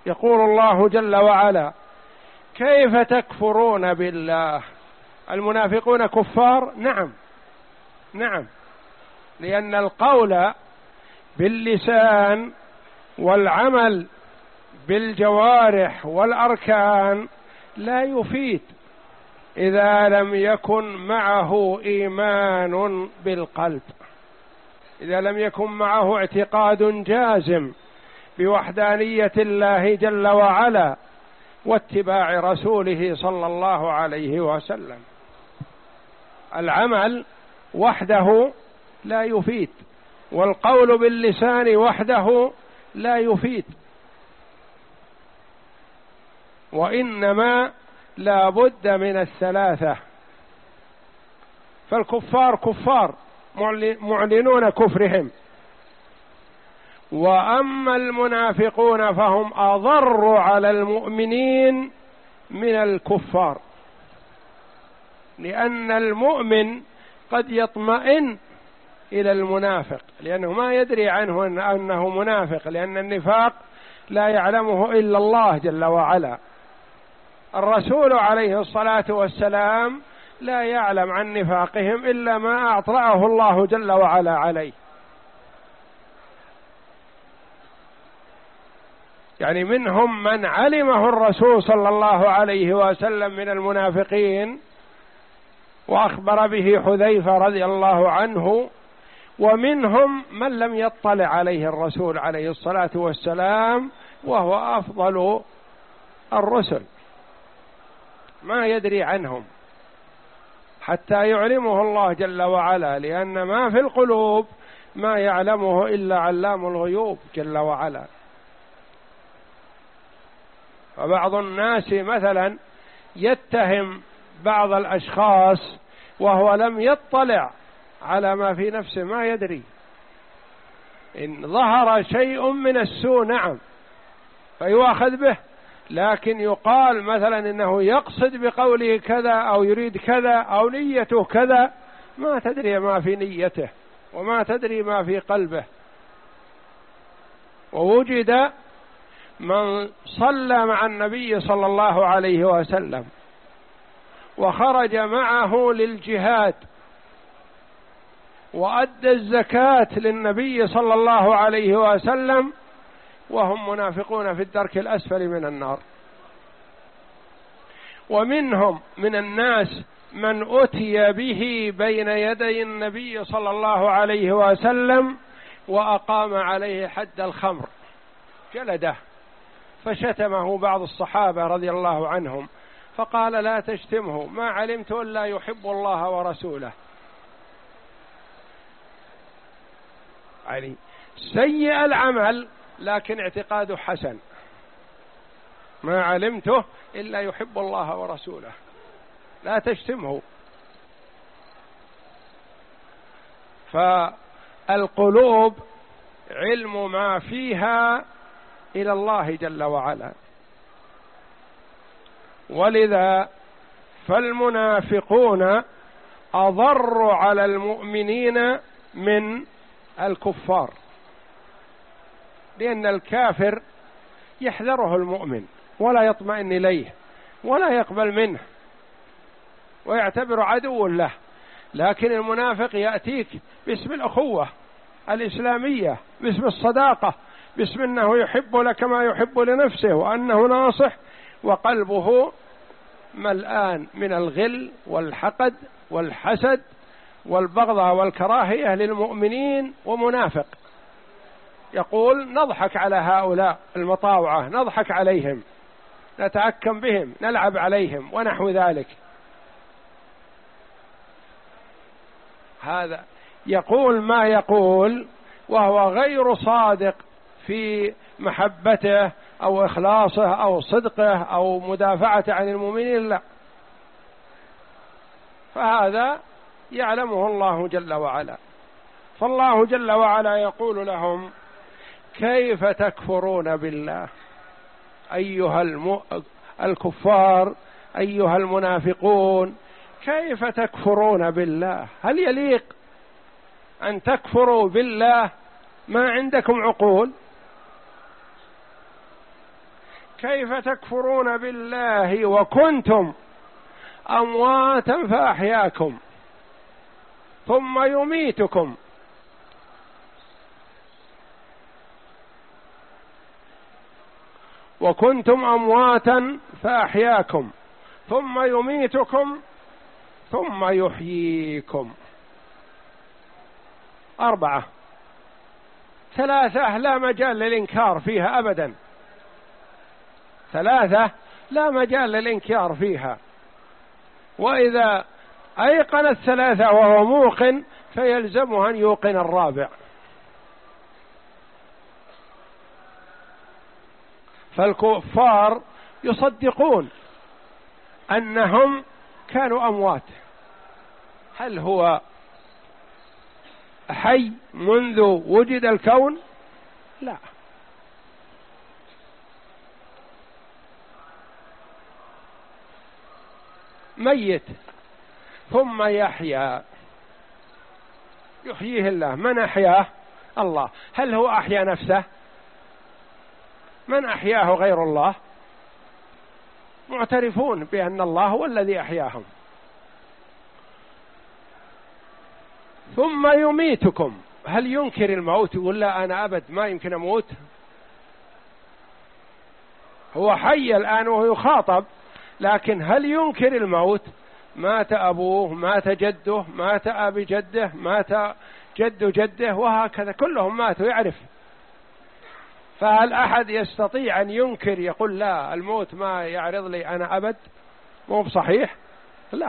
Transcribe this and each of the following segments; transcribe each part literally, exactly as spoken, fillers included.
يقول الله جل وعلا: كيف تكفرون بالله؟ المنافقون كفار؟ نعم نعم، لأن القول باللسان والعمل بالجوارح والأركان لا يفيد إذا لم يكن معه إيمان بالقلب، إذا لم يكن معه اعتقاد جازم بوحدانية الله جل وعلا واتباع رسوله صلى الله عليه وسلم. العمل وحده لا يفيد، والقول باللسان وحده لا يفيد، وإنما لا بد من الثلاثة. فالكفار كفار معلنون كفرهم، وأما المنافقون فهم أضر على المؤمنين من الكفار، لأن المؤمن قد يطمئن إلى المنافق لأنه ما يدري عنه أنه منافق، لأن النفاق لا يعلمه إلا الله جل وعلا. الرسول عليه الصلاة والسلام لا يعلم عن نفاقهم إلا ما أطلعه الله جل وعلا عليه. يعني منهم من علمه الرسول صلى الله عليه وسلم من المنافقين وأخبر به حذيفة رضي الله عنه، ومنهم من لم يطلع عليه الرسول عليه الصلاة والسلام وهو أفضل الرسل، ما يدري عنهم حتى يعلمه الله جل وعلا، لأن ما في القلوب ما يعلمه إلا علام الغيوب جل وعلا. فبعض الناس مثلا يتهم بعض الأشخاص وهو لم يطلع على ما في نفسه، ما يدري. إن ظهر شيء من السوء نعم فيؤخذ به، لكن يقال مثلا إنه يقصد بقوله كذا أو يريد كذا أو نيته كذا، ما تدري ما في نيته وما تدري ما في قلبه. ووجد من صلى مع النبي صلى الله عليه وسلم وخرج معه للجهاد وأدى الزكاة للنبي صلى الله عليه وسلم وهم منافقون في الدرك الأسفل من النار. ومنهم من الناس من أتي به بين يدي النبي صلى الله عليه وسلم وأقام عليه حد الخمر، جلده، فشتمه بعض الصحابة رضي الله عنهم فقال: لا تشتمه، ما علمت إلا يحب الله ورسوله. يعني سيء العمل لكن اعتقاده حسن، ما علمته إلا يحب الله ورسوله، لا تشتمه. فالقلوب علم ما فيها إلى الله جل وعلا، ولذا فالمنافقون أضر على المؤمنين من الكفار، لأن الكافر يحذره المؤمن ولا يطمئن إليه ولا يقبل منه ويعتبر عدو له، لكن المنافق يأتيك باسم الأخوة الإسلامية، باسم الصداقة، باسم أنه يحب لك ما يحب لنفسه وأنه ناصح، وقلبه ملآن من الغل والحقد والحسد والبغضة والكراهية للمؤمنين، ومنافق يقول: نضحك على هؤلاء المطاوعة، نضحك عليهم، نتعكم بهم، نلعب عليهم ونحو ذلك. هذا يقول ما يقول وهو غير صادق في محبته أو إخلاصه أو صدقه أو مدافعته عن المؤمنين، لا، فهذا يعلمه الله جل وعلا. فالله جل وعلا يقول لهم: كيف تكفرون بالله؟ أيها الم... الكفار، أيها المنافقون، كيف تكفرون بالله؟ هل يليق أن تكفروا بالله؟ ما عندكم عقول؟ كيف تكفرون بالله وكنتم أمواتا فأحياكم ثم يميتكم وكنتم أمواتا فأحياكم ثم يميتكم ثم يحييكم. أربعة. ثلاثة لا مجال للإنكار فيها أبدا، ثلاثة لا مجال للإنكار فيها، وإذا أيقن الثلاثة وهو موقن فيلزمه أن يوقن الرابع. فالكفار يصدقون أنهم كانوا أموات. هل هو حي منذ وجد الكون؟ لا، ميت ثم يحيا، يحييه الله. من أحياه؟ الله. هل هو أحيا نفسه؟ من أحياه غير الله؟ معترفون بأن الله هو الذي أحياهم. ثم يميتكم. هل ينكر الموت؟ يقول لا أنا أبد ما يمكن أموت؟ هو حي الآن وهو يخاطب، لكن هل ينكر الموت؟ مات أبوه، مات جده، مات أبي جده، مات جد جده، وهكذا كلهم ماتوا، يعرف. فهل أحد يستطيع أن ينكر يقول لا الموت ما يعرض لي أنا أبد؟ مو بصحيح. لا.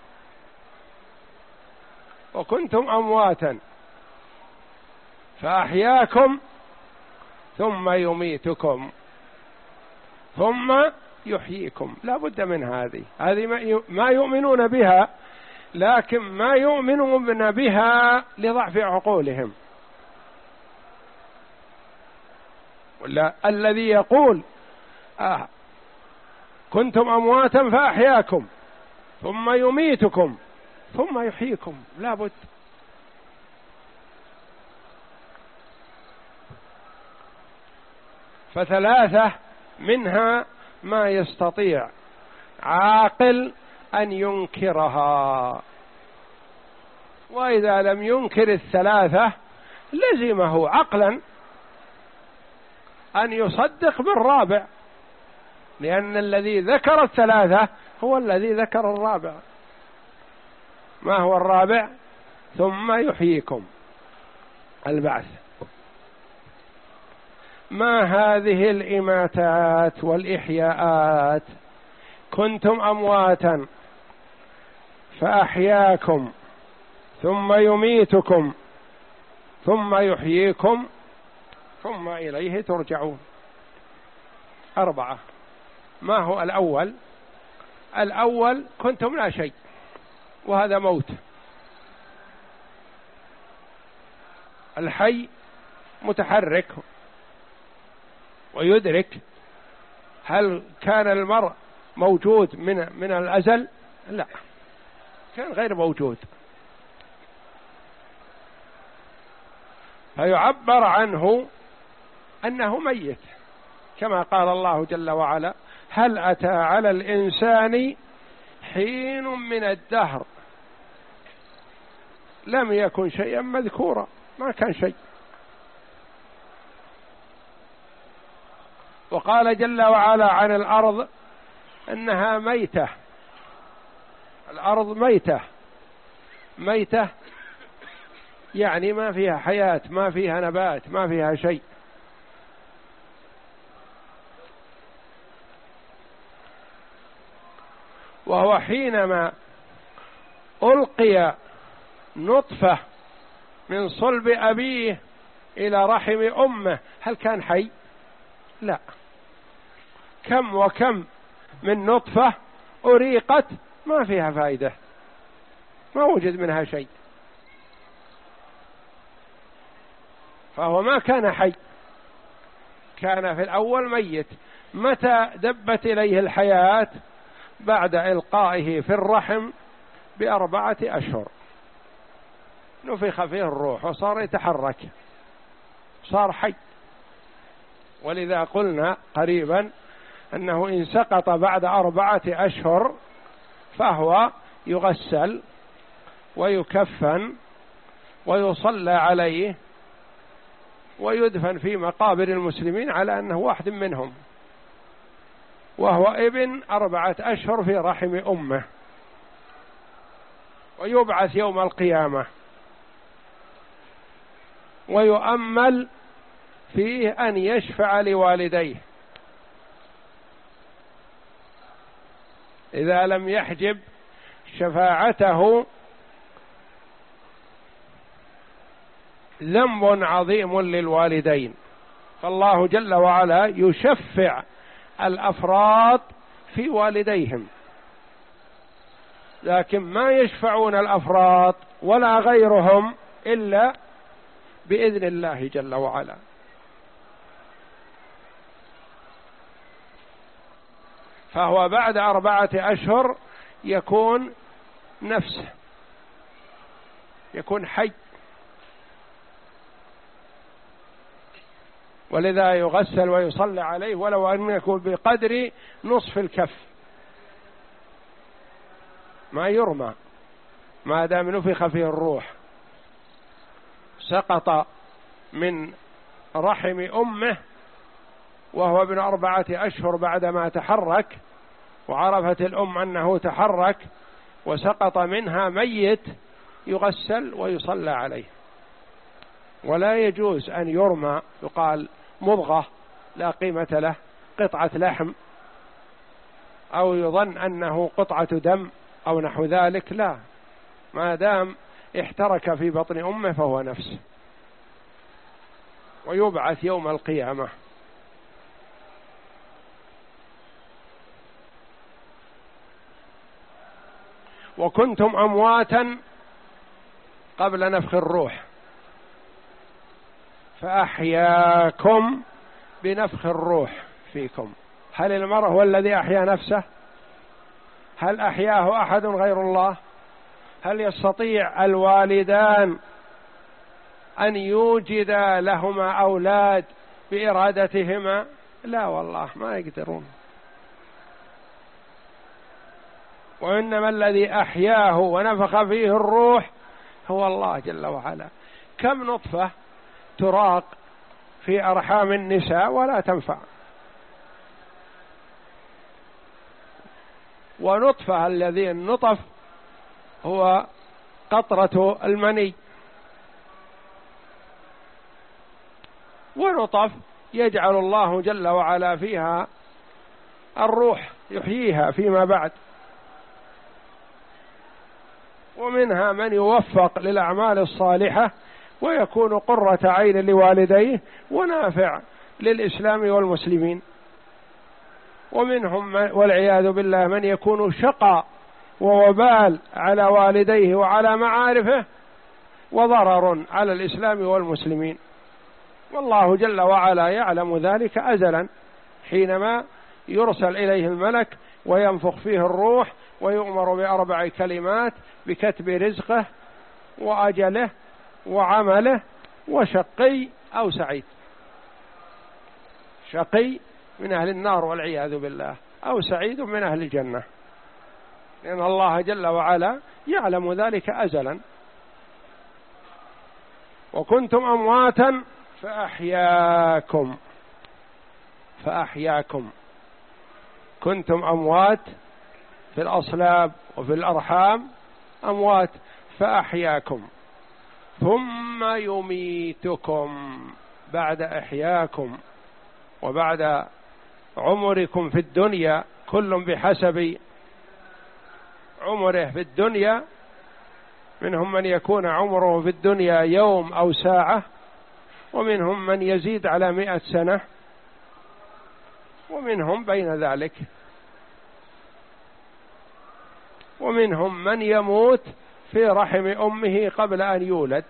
وكنتم أمواتا فأحياكم ثم يميتكم ثم يحييكم. لا بد من هذه هذه ما يؤمنون بها، لكن ما يؤمنون بها لضعف عقولهم. ولا الذي يقول آه كنتم أمواتا فأحياكم ثم يميتكم ثم يحييكم، لا بد. فثلاثة منها ما يستطيع عاقل أن ينكرها، وإذا لم ينكر الثلاثة لزمه عقلا أن يصدق بالرابع، لأن الذي ذكر الثلاثة هو الذي ذكر الرابع. ما هو الرابع؟ ثم يحييكم، البعث. ما هذه الإماتات والإحياءات؟ كنتم أمواتا فأحياكم ثم يميتكم ثم يحييكم ثم إليه ترجعون. أربعة. ما هو الأول؟ الأول كنتم لا شيء، وهذا موت. الحي متحرك ويدرك. هل كان المرء موجود من من الأزل؟ لا، كان غير موجود. فيعبر عنه أنه ميت، كما قال الله جل وعلا: هل أتى على الإنسان حين من الدهر لم يكن شيئا مذكورا. ما كان شيء. وقال جل وعلا عن الأرض أنها ميتة. الأرض ميتة. ميتة يعني ما فيها حياة، ما فيها نبات، ما فيها شيء. وهو حينما ألقي نطفة من صلب أبيه إلى رحم أمه، هل كان حي؟ لا. كم وكم من نطفة أريقت ما فيها فائدة، ما وجد منها شيء. فهو ما كان حي، كان في الأول ميت. متى دبت إليه الحياة؟ بعد إلقائه في الرحم بأربعة أشهر نفخ فيه الروح وصار يتحرك، صار حي. ولذا قلنا قريبا أنه إن سقط بعد أربعة أشهر فهو يغسل ويكفن ويصلى عليه ويدفن في مقابر المسلمين على أنه واحد منهم، وهو ابن أربعة أشهر في رحم أمه، ويبعث يوم القيامة ويؤمل فيه أن يشفع لوالديه إذا لم يحجب شفاعته ذنب عظيم للوالدين، فالله جل وعلا يشفع الأفراد في والديهم، لكن ما يشفعون الأفراد ولا غيرهم إلا بإذن الله جل وعلا. فهو بعد أربعة أشهر يكون نفسه، يكون حي، ولذا يغسل ويصلى عليه ولو أن يكون بقدر نصف الكف، ما يرمى ما دام نفخ فيه الروح، سقط من رحم أمه وهو ابن أربعة أشهر بعدما تحرك، وعرفت الأم أنه تحرك وسقط منها ميت، يغسل ويصلى عليه، ولا يجوز أن يرمى يقال مضغة لا قيمة له، قطعة لحم، أو يظن أنه قطعة دم أو نحو ذلك، لا، ما دام احترك في بطن أمه فهو نفسه، ويبعث يوم القيامة. وكنتم أمواتا قبل نفخ الروح فأحياكم بنفخ الروح فيكم. هل المرء هو الذي أحيا نفسه؟ هل أحياه أحد غير الله؟ هل يستطيع الوالدان أن يوجد لهما أولاد بإرادتهما؟ لا والله ما يقدرون. وإنما الذي أحياه ونفخ فيه الروح هو الله جل وعلا. كم نطفة تراق في أرحام النساء ولا تنفع، ونطفة الذي النطف هو قطرة المني، ونطف يجعل الله جل وعلا فيها الروح يحييها فيما بعد. ومنها من يوفق للأعمال الصالحة ويكون قرة عين لوالديه ونافع للإسلام والمسلمين، ومنهم والعياذ بالله من يكون شقى ووبال على والديه وعلى معارفه وضرر على الإسلام والمسلمين، والله جل وعلا يعلم ذلك أزلا حينما يرسل إليه الملك وينفخ فيه الروح ويؤمر بأربع كلمات بكتب رزقه وأجله وعمله وشقي أو سعيد. شقي من أهل النار والعياذ بالله، أو سعيد من أهل الجنة، لأن الله جل وعلا يعلم ذلك أزلا. وكنتم أمواتا فأحياكم فأحياكم كنتم أموات في الأصلاب وفي الأرحام أموات فأحياكم، ثم يميتكم بعد إحياكم وبعد عمركم في الدنيا، كل بحسب عمره في الدنيا، منهم من يكون عمره في الدنيا يوم أو ساعة، ومنهم من يزيد على مئة سنة، ومنهم بين ذلك، ومنهم من يموت في رحم أمه قبل أن يولد.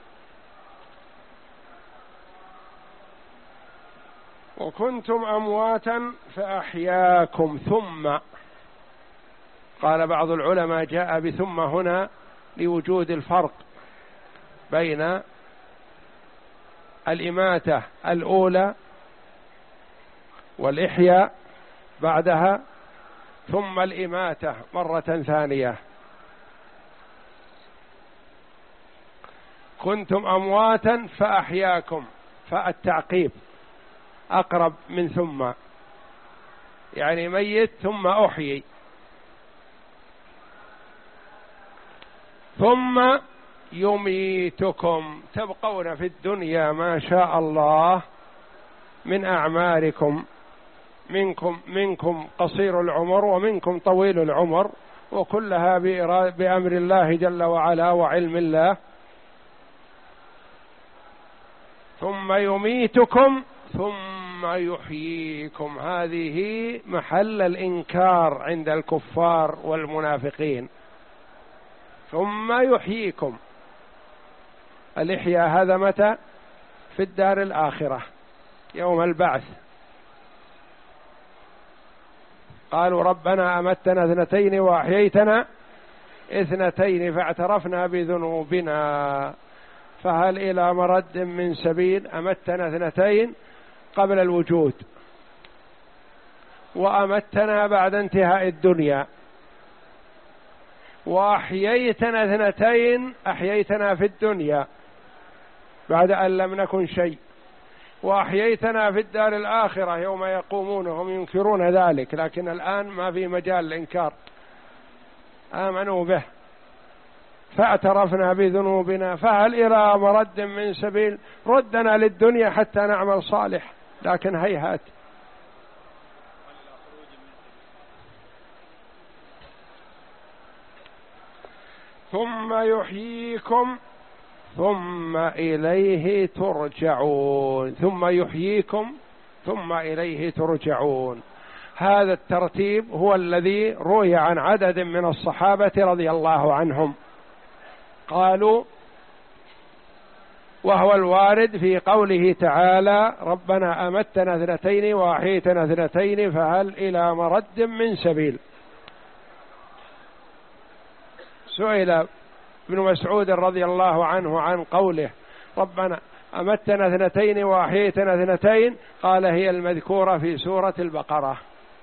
وكنتم أمواتا فأحياكم. ثم قال بعض العلماء جاء بثم هنا لوجود الفرق بين الإماتة الأولى والإحياء بعدها ثم الإماتة مرة ثانية. كنتم أمواتا فأحياكم، فالتعقيب أقرب من ثم، يعني ميت ثم أحيي. ثم يميتكم، تبقون في الدنيا ما شاء الله من أعماركم، منكم منكم قصير العمر ومنكم طويل العمر، وكلها بأمر الله جل وعلا وعلم الله. ثم يميتكم ثم يحييكم، هذه محل الإنكار عند الكفار والمنافقين. ثم يحييكم، الإحياء هذا متى؟ في الدار الآخرة يوم البعث. قالوا ربنا أمتنا اثنتين وأحييتنا اثنتين فاعترفنا بذنوبنا فهل إلى مرد من سبيل. أمتنا اثنتين قبل الوجود، وأمتنا بعد انتهاء الدنيا، وأحييتنا اثنتين، أحييتنا في الدنيا بعد أن لم نكن شيء، وأحييتنا في الدار الآخرة يوم يقومون هم ينكرون ذلك، لكن الآن ما في مجال الإنكار، آمنوا به. فاعترفنا بذنوبنا فهل إلى مرد من سبيل، ردنا للدنيا حتى نعمل صالح، لكن هيهات. ثم يحييكم ثم إليه ترجعون، ثم يحييكم ثم إليه ترجعون. هذا الترتيب هو الذي روي عن عدد من الصحابة رضي الله عنهم، قالوا وهو الوارد في قوله تعالى ربنا أمتنا اثنتين وأحييتنا اثنتين فهل إلى مرد من سبيل. سئل ابن مسعود رضي الله عنه عن قوله ربنا أمتنا اثنتين وأحييتنا اثنتين، قال هي المذكورة في سورة البقرة،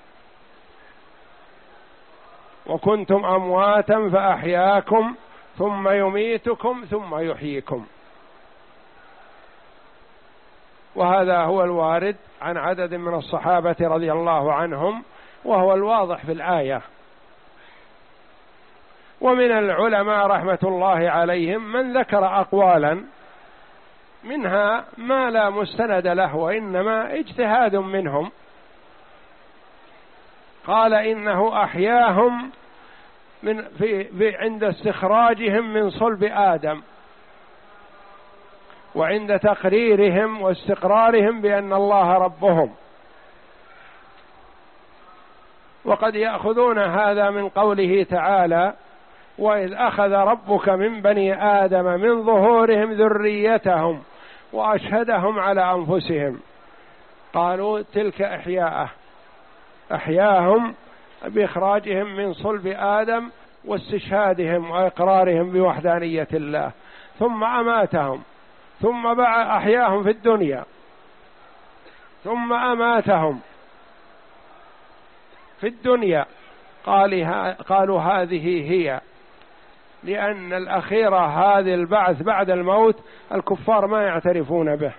وكنتم أمواتا فأحياكم ثم يميتكم ثم يحييكم. وهذا هو الوارد عن عدد من الصحابة رضي الله عنهم، وهو الواضح في الآية. ومن العلماء رحمة الله عليهم من ذكر أقوالا منها ما لا مستند له وإنما اجتهاد منهم. قال إنه أحياهم من في, في عند استخراجهم من صلب آدم، وعند تقريرهم واستقرارهم بأن الله ربهم. وقد يأخذون هذا من قوله تعالى وإذ أخذ ربك من بني آدم من ظهورهم ذريتهم وأشهدهم على أنفسهم، قالوا تلك إحياءه، أحياهم بإخراجهم من صلب آدم واستشهادهم وإقرارهم بوحدانية الله، ثم أماتهم، ثم بع أحياهم في الدنيا، ثم أماتهم في الدنيا. قالوا هذه هي، لأن الأخيرة هذه البعث بعد الموت الكفار ما يعترفون به.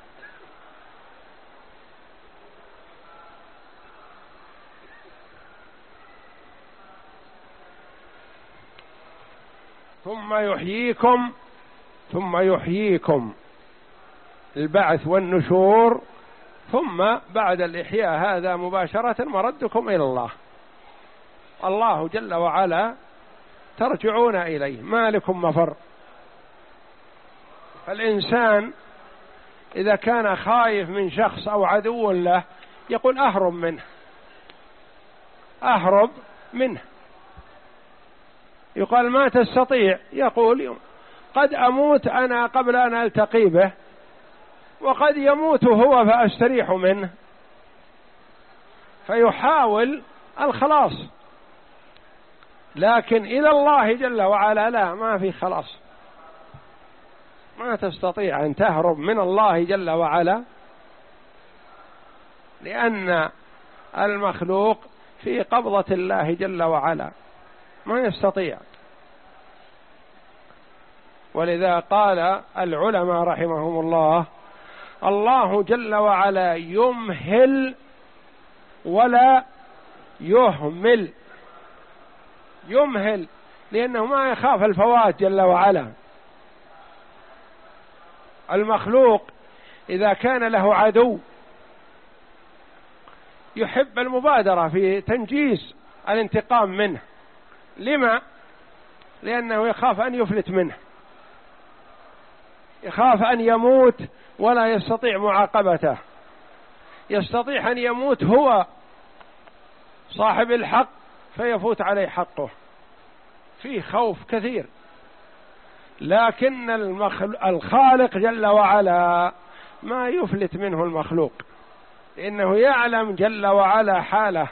ثم يحييكم ثم يحييكم البعث والنشور، ثم بعد الإحياء هذا مباشرة مردكم إلى الله، الله جل وعلا ترجعون إليه، ما لكم مفر. فالإنسان إذا كان خايف من شخص أو عدو له يقول أهرب منه، أهرب منه. يقال ما تستطيع، يقول قد أموت أنا قبل أن ألتقي به، وقد يموت هو فأستريح منه، فيحاول الخلاص. لكن إلى الله جل وعلا لا، ما في خلاص، ما تستطيع أن تهرب من الله جل وعلا، لأن المخلوق في قبضة الله جل وعلا، ما يستطيع. ولذا قال العلماء رحمهم الله: الله جل وعلا يمهل ولا يهمل. يمهل لأنه ما يخاف الفوات جل وعلا. المخلوق إذا كان له عدو يحب المبادرة في تنجيز الانتقام منه. لما؟ لأنه يخاف أن يفلت منه، يخاف أن يموت ولا يستطيع معاقبته، يستطيع أن يموت هو صاحب الحق فيفوت عليه حقه، فيه خوف كثير. لكن الخالق جل وعلا ما يفلت منه المخلوق، إنه يعلم جل وعلا حاله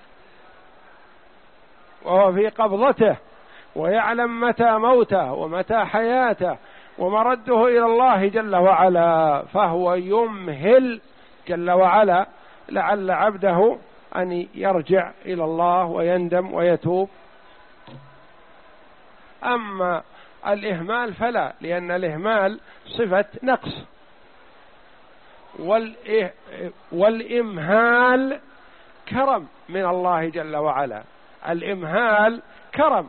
وهو في قبضته، ويعلم متى موته ومتى حياته ومرده إلى الله جل وعلا، فهو يمهل جل وعلا لعل عبده أن يرجع إلى الله ويندم ويتوب. أما الإهمال فلا، لأن الإهمال صفة نقص، والإمهال كرم من الله جل وعلا. الإمهال كرم،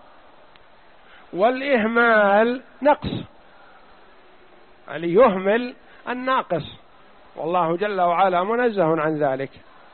والإهمال نقص، يعني يهمل الناقص، والله جل وعلا منزه عن ذلك.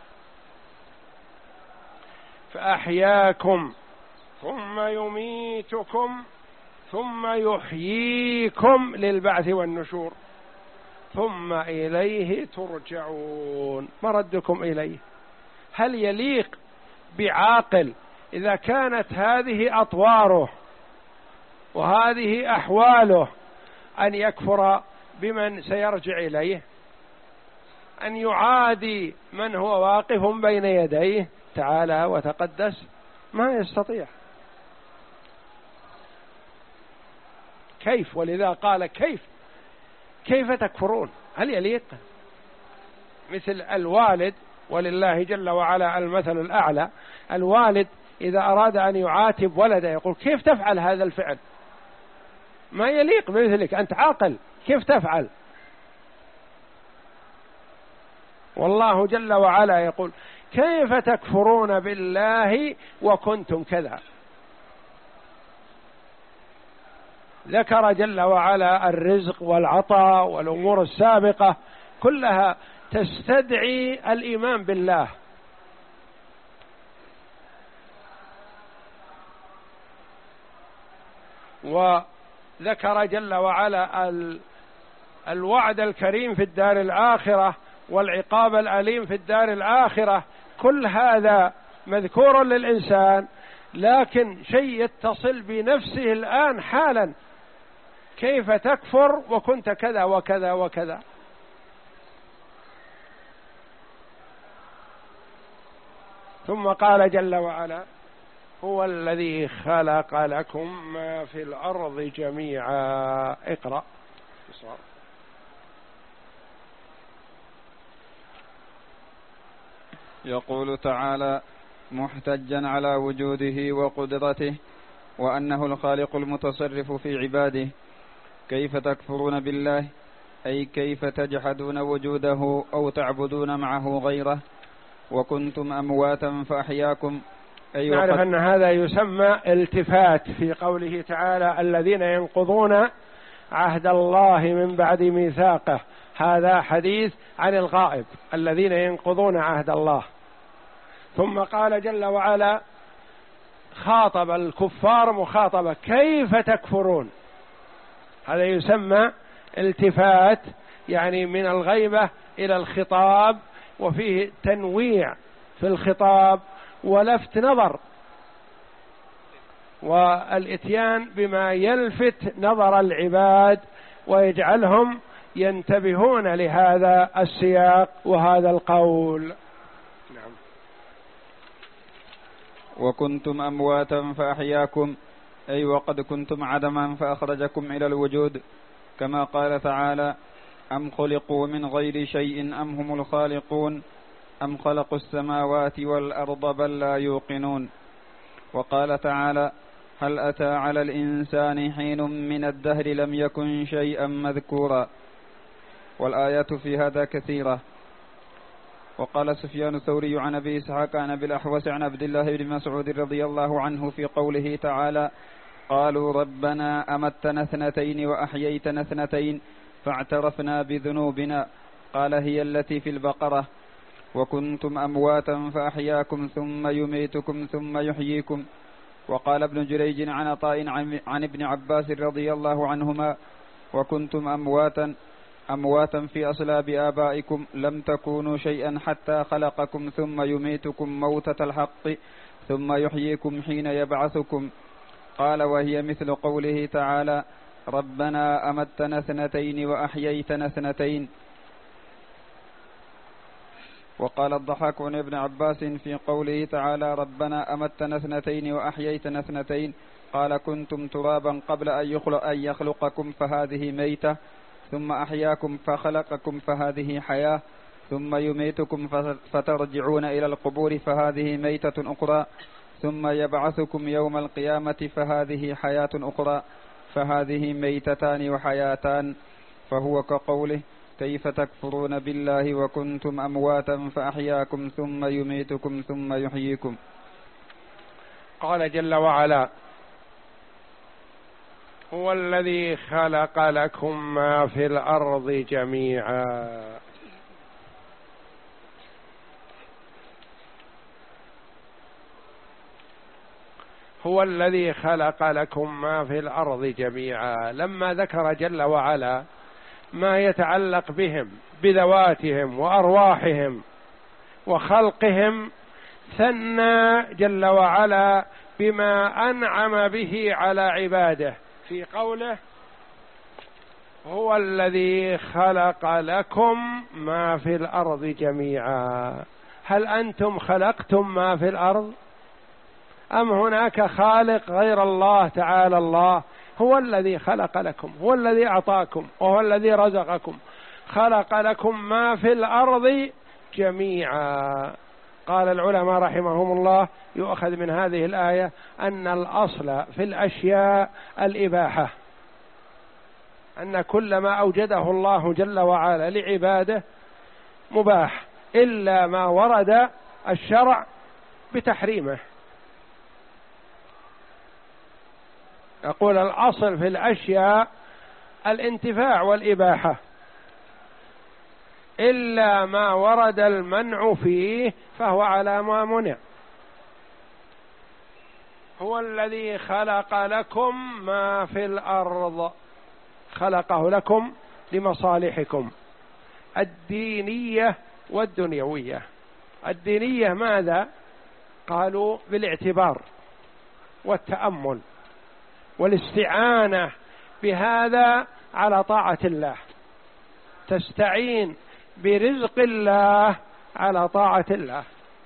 فأحياكم ثم يميتكم ثم يحييكم للبعث والنشور ثم إليه ترجعون، مردكم إليه. هل يليق بعاقل إذا كانت هذه أطواره وهذه أحواله أن يكفر بمن سيرجع إليه، أن يعادي من هو واقف بين يديه تعالى وتقدس؟ ما يستطيع. كيف؟ ولذا قال كيف كيف تكفرون؟ هل يليق؟ مثل الوالد، ولله جل وعلا المثل الأعلى، الوالد إذا أراد أن يعاتب ولده يقول كيف تفعل هذا الفعل؟ ما يليق بمثلك، أنت عاقل، كيف تفعل؟ والله جل وعلا يقول كيف تكفرون بالله وكنتم كذا. ذكر جل وعلا الرزق والعطاء والأمور السابقة كلها تستدعي الإيمان بالله. وذكر جل وعلا الوعد الكريم في الدار الآخرة والعقاب الأليم في الدار الآخرة. كل هذا مذكور للإنسان، لكن شيء يتصل بنفسه الآن حالا: كيف تكفر وكنت كذا وكذا وكذا. ثم قال جل وعلا هو الذي خلق لكم ما في الأرض جميعا. اقرأ. يقول تعالى محتجا على وجوده وقدرته وأنه الخالق المتصرف في عباده: كيف تكفرون بالله، أي كيف تجحدون وجوده أو تعبدون معه غيره، وكنتم أمواتا فأحياكم. أي نعرف أن هذا يسمى التفات في قوله تعالى الذين ينقضون عهد الله من بعد ميثاقه. هذا حديث عن الغائب الذين ينقضون عهد الله. ثم قال جل وعلا خاطب الكفار مخاطبة: كيف تكفرون. هذا يسمى التفات، يعني من الغيبة إلى الخطاب، وفيه تنويع في الخطاب ولفت نظر، والإتيان بما يلفت نظر العباد ويجعلهم ينتبهون لهذا السياق وهذا القول. نعم. وكنتم أمواتا فأحياكم، أي وقد كنتم عدما فأخرجكم إلى الوجود، كما قال تعالى: أم خلقوا من غير شيء أم هم الخالقون، أم خلقوا السماوات والأرض بل لا يوقنون. وقال تعالى: هل أتى على الإنسان حين من الدهر لم يكن شيئا مذكورا. والآيات في هذا كثيرة. وقال سفيان الثوري عن أبي إسحاق عن أبي الأحوص عن عبد الله بن مسعود رضي الله عنه في قوله تعالى: قالوا ربنا أمتنا اثنتين وأحييتنا اثنتين فاعترفنا بذنوبنا. قال: هي التي في البقرة: وكنتم أمواتا فأحياكم ثم يميتكم ثم يحييكم. وقال ابن جريج عن عطاء عن ابن عباس رضي الله عنهما: وكنتم أمواتا أمواتا في أصلاب آبائكم لم تكونوا شيئا حتى خلقكم ثم يميتكم موتة الحق ثم يحييكم حين يبعثكم. قال: وهي مثل قوله تعالى: ربنا أمتنا اثنتين وأحييتنا اثنتين. وقال الضحاك عن ابن عباس في قوله تعالى: ربنا أمتنا اثنتين وأحييتنا اثنتين: قال: كنتم ترابا قبل أن يخلق أن يخلقكم فهذه ميتة، ثم أحياكم فخلقكم فهذه حياة، ثم يميتكم فترجعون إلى القبور فهذه ميتة أخرى، ثم يبعثكم يوم القيامة فهذه حياة أخرى، فهذه ميتتان وحياتان. فهو كقوله: كيف تكفرون بالله وكنتم أمواتا فأحياكم ثم يميتكم ثم يحييكم. قال جل وعلا: هو الذي خلق لكم ما في الأرض جميعا. هو الذي خلق لكم ما في الأرض جميعا. لما ذكر جل وعلا ما يتعلق بهم بذواتهم وأرواحهم وخلقهم، ثنى جل وعلا بما أنعم به على عباده في قوله: هو الذي خلق لكم ما في الأرض جميعا. هل أنتم خلقتم ما في الأرض أم هناك خالق غير الله تعالى الله؟ هو الذي خلق لكم، هو الذي أعطاكم، وهو الذي رزقكم. خلق لكم ما في الأرض جميعا. قال العلماء رحمهم الله: يؤخذ من هذه الآية أن الأصل في الأشياء الإباحة، أن كل ما أوجده الله جل وعلا لعباده مباح، إلا ما ورد الشرع بتحريمه. يقول الأصل في الأشياء الانتفاع والإباحة، إلا ما ورد المنع فيه فهو على ما منع. هو الذي خلق لكم ما في الأرض، خلقه لكم لمصالحكم الدينية والدنيوية. الدينية ماذا؟ قالوا بالاعتبار والتأمل والاستعانة بهذا على طاعة الله، تستعين برزق الله على طاعة الله.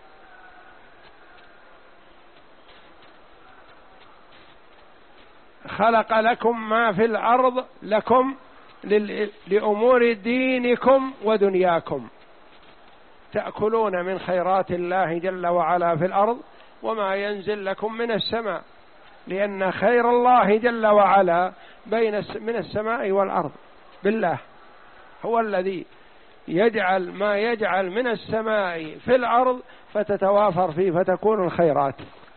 خلق لكم ما في الأرض لكم لأمور دينكم ودنياكم، تأكلون من خيرات الله جل وعلا في الأرض وما ينزل لكم من السماء، لأن خير الله جل وعلا بين من السماء والأرض بالله. هو الذي يجعل ما يجعل من السماء في الأرض فتتوافر فيه فتكون الخيرات.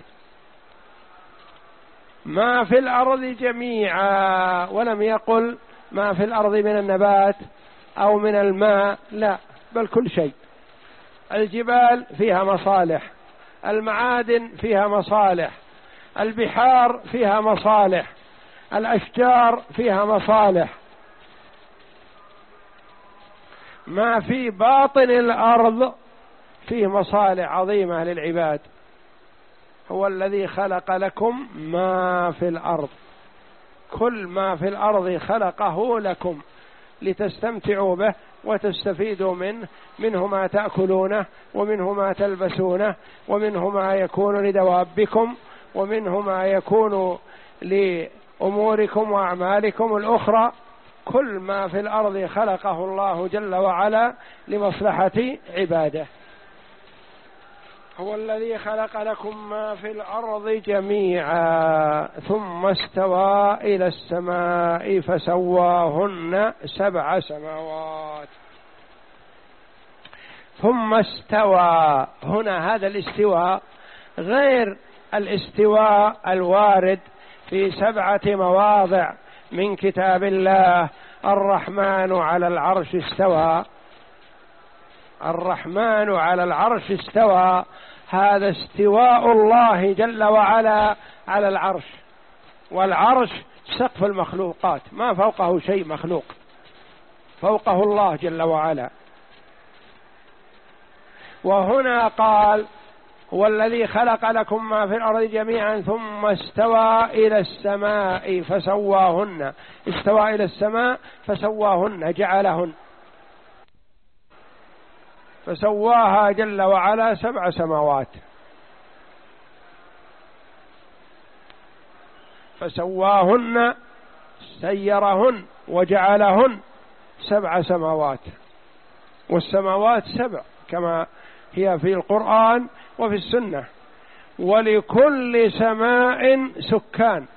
ما في الأرض جميعا، ولم يقل ما في الأرض من النبات أو من الماء، لا، بل كل شيء. الجبال فيها مصالح، المعادن فيها مصالح، البحار فيها مصالح، الأشجار فيها مصالح. ما في باطن الأرض فيه مصالح عظيمة للعباد. هو الذي خلق لكم ما في الأرض، كل ما في الأرض خلقه لكم لتستمتعوا به وتستفيدوا منه. منه ما تأكلونه، ومنه ما تلبسونه، ومنه ما يكون لدوابكم، ومنه ما يكون لأموركم وأعمالكم الأخرى. كل ما في الأرض خلقه الله جل وعلا لمصلحة عباده. هو الذي خلق لكم ما في الأرض جميعا ثم استوى إلى السماء فسواهن سبع سماوات. ثم استوى هنا، هذا الاستواء غير الاستواء الوارد في سبعة مواضع من كتاب الله: الرحمن على العرش استوى، الرحمن على العرش استوى. هذا استواء الله جل وعلا على العرش، والعرش سقف المخلوقات، ما فوقه شيء مخلوق، فوقه الله جل وعلا. وهنا قال: هو الذي خلق لكم ما في الأرض جميعا ثم استوى إلى السماء فسواهن. استوى إلى السماء فسواهن، جعلهن، فسواها جل وعلا سبع سماوات. فسواهن سيرهن وجعلهن سبع سماوات، والسماوات سبع كما هي في القرآن وفي السنة. ولكل سماء سكان،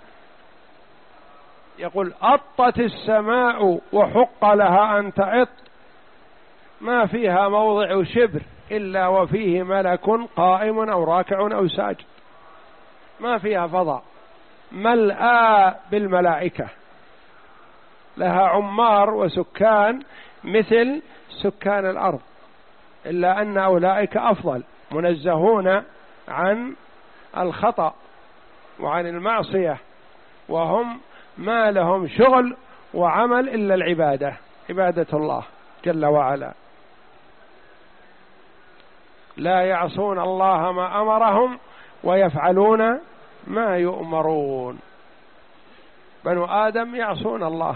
يقول: أطت السماء وحق لها أن تأط، ما فيها موضع شبر إلا وفيه ملك قائم أو راكع أو ساجد، ما فيها فضاء، ملأى بالملائكة، لها عمار وسكان مثل سكان الأرض، إلا أن أولئك أفضل، منزهون عن الخطأ وعن المعصية، وهم ما لهم شغل وعمل إلا العبادة، عبادة الله جل وعلا. لا يعصون الله ما أمرهم ويفعلون ما يؤمرون. بنو آدم يعصون الله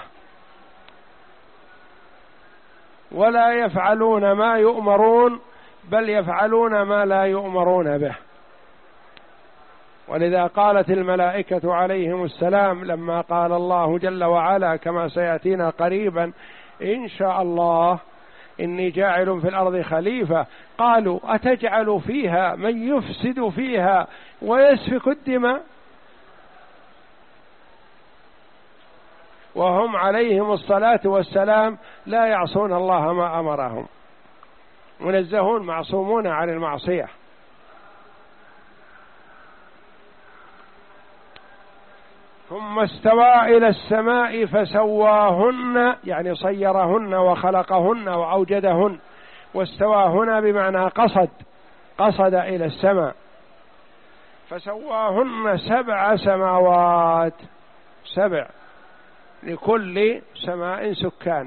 ولا يفعلون ما يؤمرون، بل يفعلون ما لا يؤمرون به. ولذا قالت الملائكة عليهم السلام لما قال الله جل وعلا كما سيأتينا قريبا إن شاء الله: إني جاعل في الأرض خليفة، قالوا: أتجعل فيها من يفسد فيها ويسفك الدماء وهم عليهم الصلاة والسلام لا يعصون الله ما أمرهم، منزهون معصومون عن المعصية. ثم استوى إلى السماء فسواهن، يعني صيرهن وخلقهن وأوجدهن. واستوى هنا بمعنى قصد، قصد إلى السماء. فسواهن سبع سماوات، سبع، لكل سماء سكان.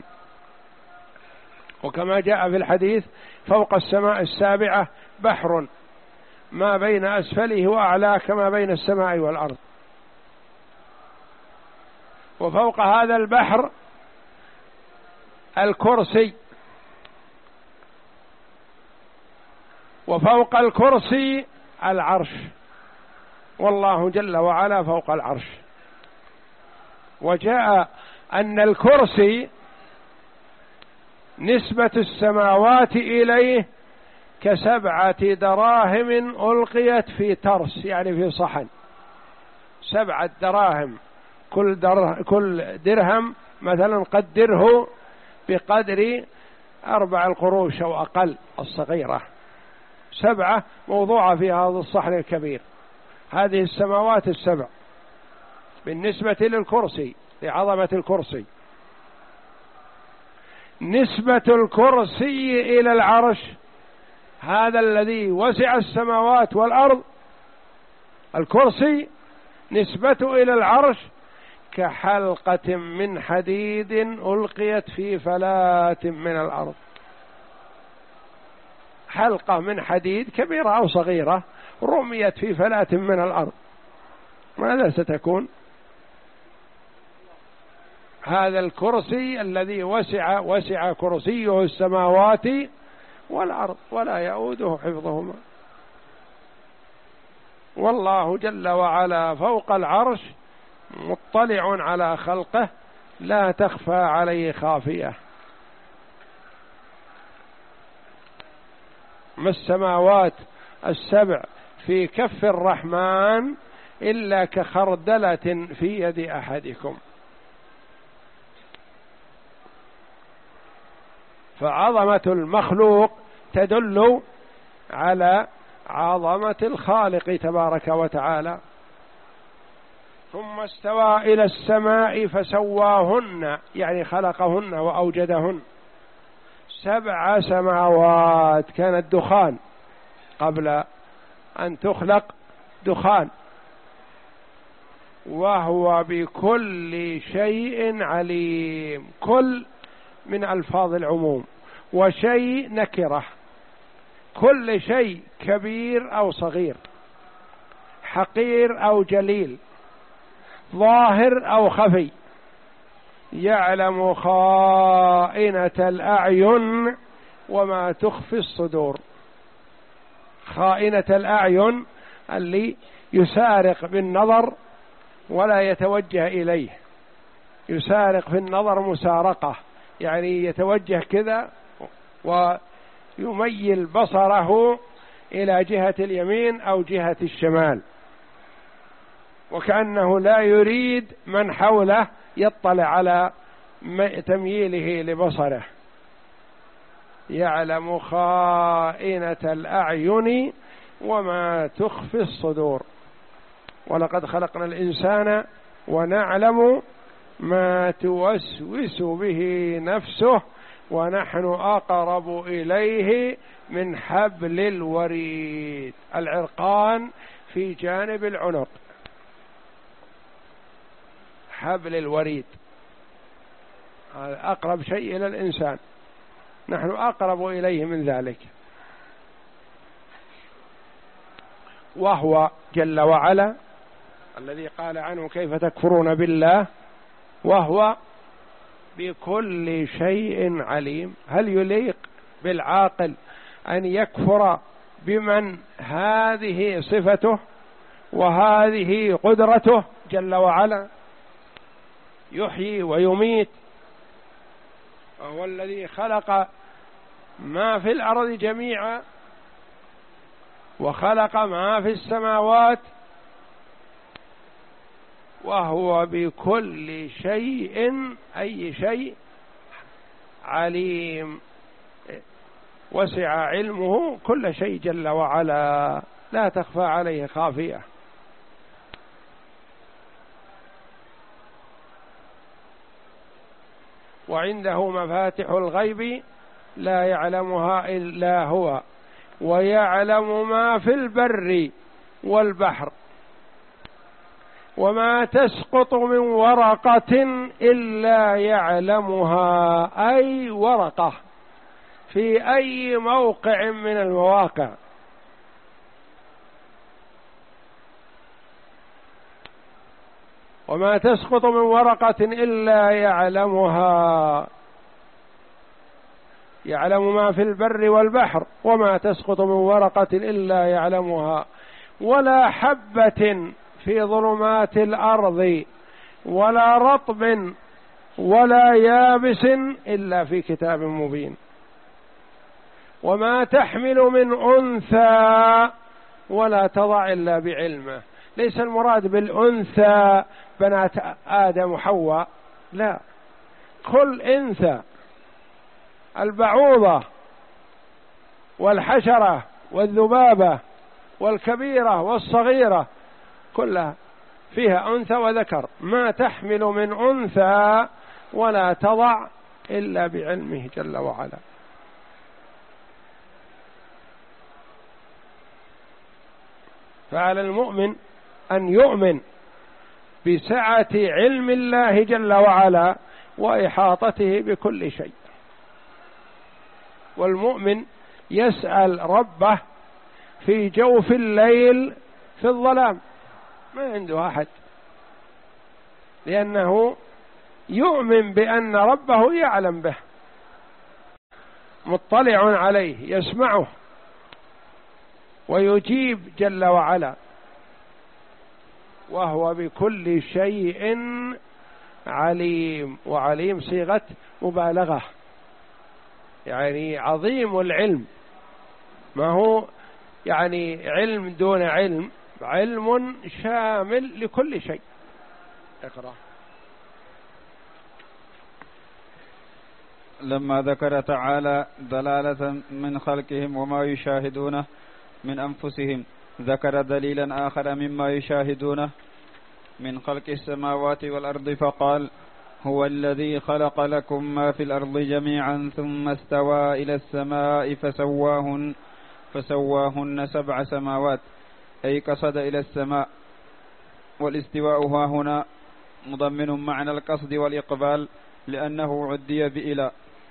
وكما جاء في الحديث: فوق السماء السابعة بحر ما بين أسفله وأعلاه كما بين السماء والأرض. وفوق هذا البحر الكرسي، وفوق الكرسي العرش، والله جل وعلا فوق العرش. وجاء أن الكرسي نسبة السماوات إليه كسبعة دراهم ألقيت في ترس، يعني في صحن، سبعة دراهم، كل, در... كل درهم مثلا قدره بقدر أربع القروش أو أقل الصغيرة، سبعة موضوعة في هذا الصحن الكبير. هذه السماوات السبع بالنسبة للكرسي، لعظمة الكرسي. نسبة الكرسي إلى العرش، هذا الذي وسع السماوات والأرض، الكرسي نسبته إلى العرش كحلقة من حديد ألقيت في فلاة من الأرض. حلقة من حديد كبيرة أو صغيرة رميت في فلاة من الأرض، ماذا ستكون؟ هذا الكرسي الذي وسع وسع كرسيه السماوات والأرض ولا يؤوده حفظهما. والله جل وعلا فوق العرش مطلع على خلقه لا تخفى عليه خافية. ما السماوات السبع في كف الرحمن إلا كخردلة في يد أحدكم. فعظمة المخلوق تدل على عظمة الخالق تبارك وتعالى. ثم استوى إلى السماء فسواهن، يعني خلقهن وأوجدهن. سبع سماوات، كانت دخان قبل أن تخلق، دخان. وهو بكل شيء عليم. كل من ألفاظ العموم، وشيء نكرة. كل شيء كبير أو صغير، حقير أو جليل، ظاهر أو خفي. يعلم خائنة الأعين وما تخفي الصدور. خائنة الأعين اللي يسارق بالنظر ولا يتوجه إليه، يسارق في النظر مسارقة، يعني يتوجه كذا ويميل بصره إلى جهة اليمين أو جهة الشمال، وكأنه لا يريد من حوله يطلع على تمييله لبصره. يعلم خائنة الأعين وما تخفي الصدور. ولقد خلقنا الإنسان ونعلم ما توسوس به نفسه ونحن أقرب إليه من حبل الوريد. العرقان في جانب العنق، حبل الوريد أقرب شيء إلى الإنسان، نحن أقرب إليه من ذلك. وهو جل وعلا الذي قال عنه كيف تكفرون بالله وهو بكل شيء عليم. هل يليق بالعاقل أن يكفر بمن هذه صفته وهذه قدرته جل وعلا؟ يحيي ويميت، وهو الذي خلق ما في الأرض جميعا وخلق ما في السماوات، وهو بكل شيء أي شيء عليم. وسع علمه كل شيء جل وعلا، لا تخفى عليه خافية. وعنده مفاتح الغيب لا يعلمها إلا هو، ويعلم ما في البر والبحر، وما تسقط من ورقة إلا يعلمها، أي ورقة في أي موقع من المواقع. وما تسقط من ورقة إلا يعلمها، يعلم ما في البر والبحر، وما تسقط من ورقة إلا يعلمها، ولا حبة في ظلمات الأرض ولا رطب ولا يابس إلا في كتاب مبين. وما تحمل من أنثى ولا تضع إلا بعلمه. ليس المراد بالأنثى بنات آدم وحواء، لا، كل أنثى، البعوضة والحشرة والذبابة والكبيرة والصغيرة كلها فيها أنثى وذكر. ما تحمل من أنثى ولا تضع إلا بعلمه جل وعلا. فعلى المؤمن أن يؤمن بسعة علم الله جل وعلا وإحاطته بكل شيء. والمؤمن يسأل ربه في جوف الليل في الظلام، ما عنده أحد، لأنه يؤمن بأن ربه يعلم به، مطلع عليه، يسمعه ويجيب جل وعلا. وهو بكل شيء عليم. وعليم صيغة مبالغة، يعني عظيم العلم، ما هو يعني علم دون علم، علم شامل لكل شيء. اقرأ. لما ذكر تعالى دلالة من خلقهم وما يشاهدونه من أنفسهم، ذكر دليلا آخر مما يشاهدونه من خلق السماوات والأرض فقال: هو الذي خلق لكم ما في الأرض جميعا ثم استوى إلى السماء فسواهن فسواهن سبع سماوات، أي قصد إلى السماء. والاستواء ها هنا مضمن معنى القصد والإقبال، لأنه عدي بإلى.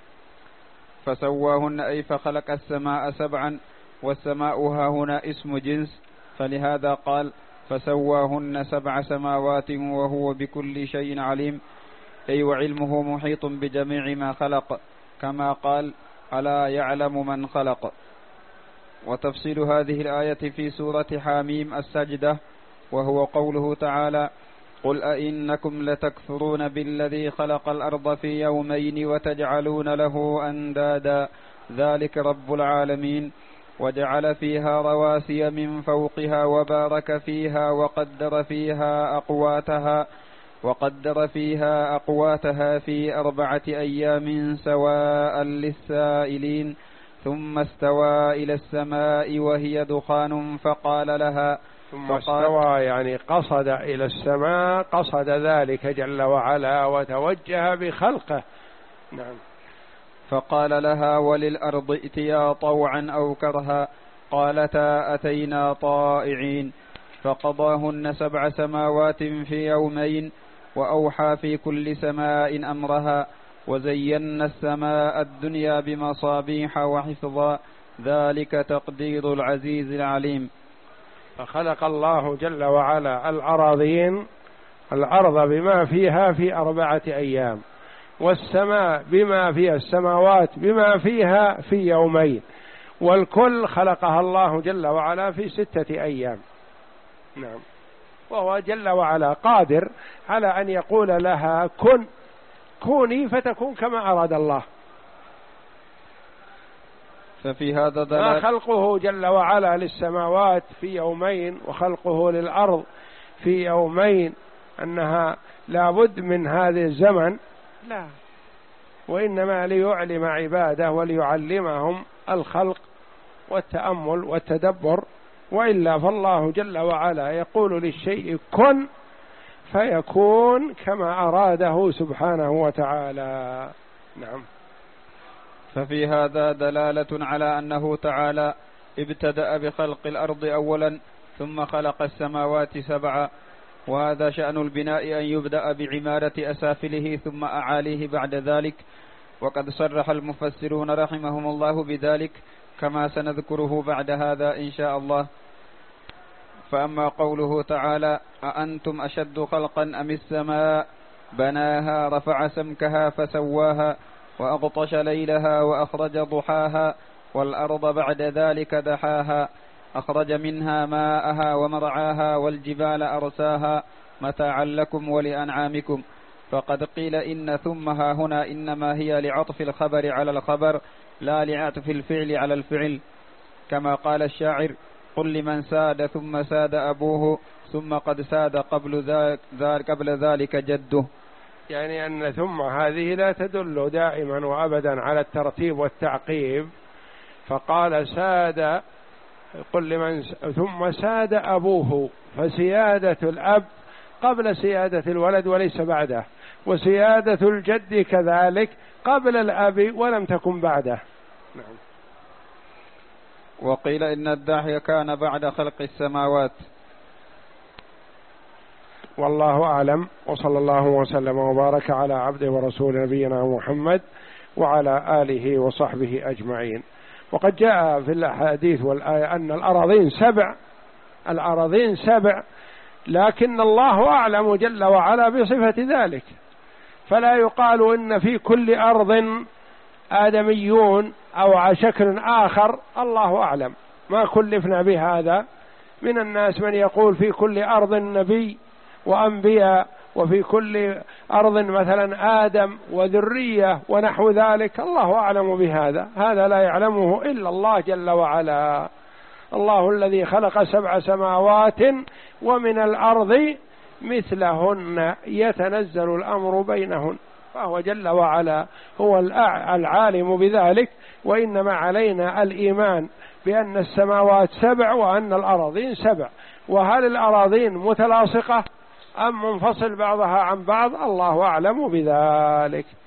فسواهن أي فخلق السماء سبعا، والسماء ها هنا اسم جنس، فلهذا قال: فسواهن سبع سماوات وهو بكل شيء عليم، أي وعلمه محيط بجميع ما خلق، كما قال: ألا يعلم من خلق. وتفصيل هذه الآية في سورة حاميم السجدة، وهو قوله تعالى: قل أئنكم لتكفرون بالذي خلق الأرض في يومين وتجعلون له أندادا ذلك رب العالمين، وجعل فيها رواسي من فوقها وبارك فيها وقدر فيها أقواتها وقدر فيها أقواتها في أربعة أيام سواء للسائلين، ثم استوى إلى السماء وهي دخان فقال لها ثم استوى يعني قصد إلى السماء، قصد ذلك جل وعلا وتوجه بخلقه. نعم. فقال لها وللأرض ائتيا طوعا أو كرها قالتا أتينا طائعين، فقضاهن سبع سماوات في يومين، وأوحى في كل سماء أمرها، وزينا السماء الدنيا بمصابيح وحفظا، ذلك تقدير العزيز العليم. فخلق الله جل وعلا الأراضين، الأرض بما فيها في أربعة أيام، والسماء بما فيها، السماوات بما فيها في يومين، والكل خلقها الله جل وعلا في ستة أيام. نعم. وهو جل وعلا قادر على أن يقول لها كن، كوني فتكون كما أراد الله. ففي هذا دلالة ما خلقه جل وعلا للسماوات في يومين وخلقه للأرض في يومين أنها لابد من هذا الزمن، لا، وإنما ليعلم عباده وليعلمهم الخلق والتأمل والتدبر، وإلا فالله جل وعلا يقول للشيء كن فيكون كما أراده سبحانه وتعالى. نعم. ففي هذا دلالة على أنه تعالى ابتدأ بخلق الأرض أولا ثم خلق السماوات سبعا، وهذا شأن البناء أن يبدأ بعمارة أسافله ثم أعاليه بعد ذلك، وقد صرح المفسرون رحمهم الله بذلك كما سنذكره بعد هذا إن شاء الله. فأما قوله تعالى أأنتم أشد خلقا أم السماء بناها رفع سمكها فسواها وأغطش ليلها وأخرج ضحاها والأرض بعد ذلك دحاها أخرج منها ماءها ومرعاها والجبال أرساها متاعا لكم ولأنعامكم. فقد قيل إن ثمها هنا إنما هي لعطف الخبر على الخبر لا لعطف الفعل على الفعل، كما قال الشاعر قل لمن ساد ثم ساد أبوه ثم قد ساد قبل ذلك, قبل ذلك جده. يعني أن ثم هذه لا تدل دائما وأبدا على الترتيب والتعقيب، فقال ساد قل لمن ثم ساد أبوه، فسيادة الأب قبل سيادة الولد وليس بعده، وسيادة الجد كذلك قبل الأب ولم تكن بعده. نعم. وقيل إن الداحي كان بعد خلق السماوات، والله أعلم، وصلى الله وسلم وبارك على عبده ورسول نبينا محمد وعلى آله وصحبه أجمعين. وقد جاء في الأحاديث والآية أن الأراضين سبع، الأراضين سبع، لكن الله أعلم جل وعلا بصفة ذلك، فلا يقال إن في كل أرض آدميون أو على شكل آخر، الله أعلم، ما كلفنا بهذا. من الناس من يقول في كل أرض نبي وأنبياء، وفي كل أرض مثلا آدم وذرية ونحو ذلك، الله أعلم بهذا، هذا لا يعلمه إلا الله جل وعلا. الله الذي خلق سبع سماوات ومن الأرض مثلهن يتنزل الأمر بينهن، فهو جل وعلا هو العالم بذلك، وإنما علينا الإيمان بأن السماوات سبع وأن الأراضين سبع. وهل الأراضين متلاصقة أم منفصل بعضها عن بعض؟ الله أعلم بذلك.